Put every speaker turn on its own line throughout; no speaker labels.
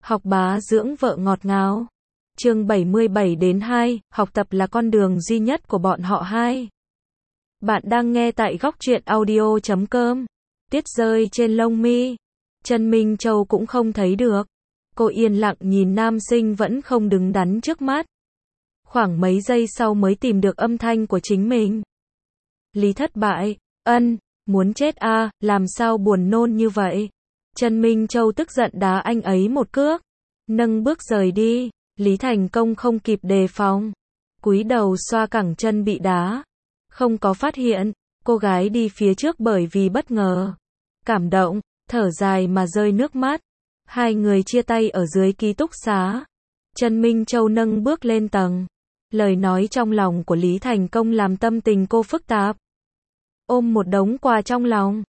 Học bá dưỡng vợ ngọt ngào. Chương 77-2, học tập là con đường duy nhất của bọn họ hai. Bạn đang nghe tại góc truyện audio.com. Tuyết rơi trên lông mi. Trần Minh Châu cũng không thấy được. Cô yên lặng nhìn nam sinh vẫn không đứng đắn trước mắt. Khoảng mấy giây sau mới tìm được âm thanh của chính mình. Lý thất bại. Muốn chết à, làm sao buồn nôn như vậy. Trần Minh Châu tức giận đá anh ấy một cước. Nâng bước rời đi. Lý Thành Công không kịp đề phòng. Cúi đầu xoa cẳng chân bị đá. Không có phát hiện. Cô gái đi phía trước bởi vì bất ngờ. Cảm động, thở dài mà rơi nước mắt. Hai người chia tay ở dưới ký túc xá. Trần Minh Châu nâng bước lên tầng. Lời nói trong lòng của Lý Thành Công làm tâm tình cô phức tạp. Ôm một đống quà trong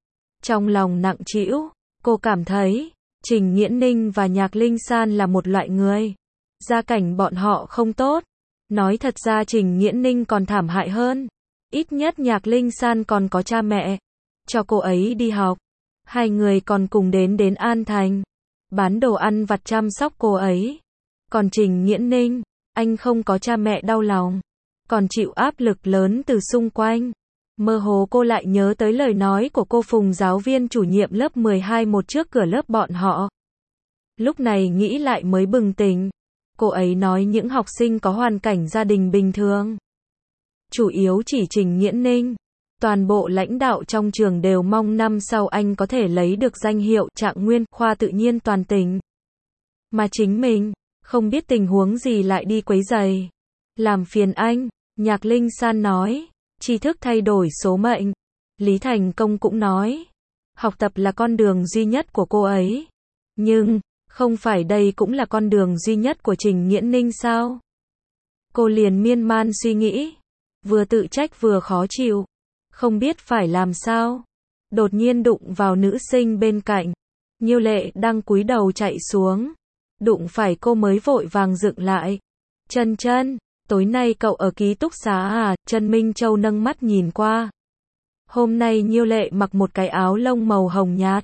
lòng nặng trĩu. Cô cảm thấy, Trình Nghiễn Ninh và Nhạc Linh San là một loại người. Gia cảnh bọn họ không tốt. Nói thật ra Trình Nghiễn Ninh còn thảm hại hơn. Ít nhất Nhạc Linh San còn có cha mẹ. Cho cô ấy đi học. Hai người còn cùng đến An Thành. Bán đồ ăn vặt chăm sóc cô ấy. Còn Trình Nghiễn Ninh, anh không có cha mẹ đau lòng. Còn chịu áp lực lớn từ xung quanh. Mơ hồ cô lại nhớ tới lời nói của cô Phùng giáo viên chủ nhiệm lớp 12 một trước cửa lớp bọn họ. Lúc này nghĩ lại mới bừng tỉnh. Cô ấy nói những học sinh có hoàn cảnh gia đình bình thường. Chủ yếu chỉ Trình Nghiễn Ninh. Toàn bộ lãnh đạo trong trường đều mong năm sau anh có thể lấy được danh hiệu trạng nguyên khoa tự nhiên toàn tỉnh. Mà chính mình, không biết tình huống gì lại đi quấy rầy. Làm phiền anh, Nhạc Linh San nói. Tri thức thay đổi số mệnh. Lý Thành Công cũng nói. Học tập là con đường duy nhất của cô ấy. Nhưng, không phải đây cũng là con đường duy nhất của Trình Nghiễn Ninh sao? Cô liền miên man suy nghĩ. Vừa tự trách vừa khó chịu. Không biết phải làm sao. Đột nhiên đụng vào nữ sinh bên cạnh. Nhiêu Lệ đang cúi đầu chạy xuống. Đụng phải cô mới vội vàng dựng lại. Chân, tối nay cậu ở ký túc xá à? Trần Minh Châu nâng mắt nhìn qua. Hôm nay Nhiêu Lệ mặc một cái áo lông màu hồng nhạt.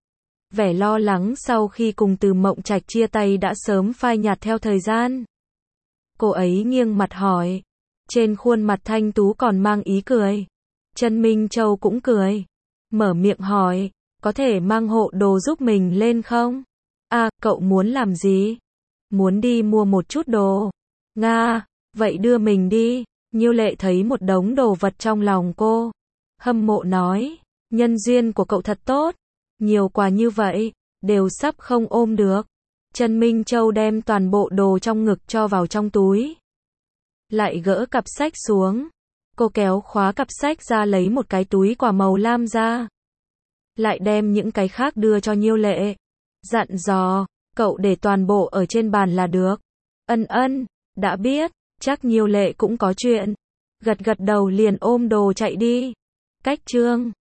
Vẻ lo lắng sau khi cùng Từ Mộng Trạch chia tay đã sớm phai nhạt theo thời gian. Cô ấy nghiêng mặt hỏi. Trên khuôn mặt thanh tú còn mang ý cười. Trần Minh Châu cũng cười. Mở miệng hỏi. Có thể mang hộ đồ giúp mình lên không? À, cậu muốn làm gì? Muốn đi mua một chút đồ. Nga, vậy đưa mình đi. Nhiêu Lệ thấy một đống đồ vật trong lòng cô. Hâm mộ nói. Nhân duyên của cậu thật tốt. Nhiều quà như vậy, đều sắp không ôm được. Trần Minh Châu đem toàn bộ đồ trong ngực cho vào trong túi. Lại gỡ cặp sách xuống. Cô kéo khóa cặp sách ra lấy một cái túi quà màu lam ra. Lại đem những cái khác đưa cho Nhiêu Lệ. Dặn dò, cậu để toàn bộ ở trên bàn là được. Đã biết, chắc Nhiêu Lệ cũng có chuyện. Gật đầu liền ôm đồ chạy đi. Cách chương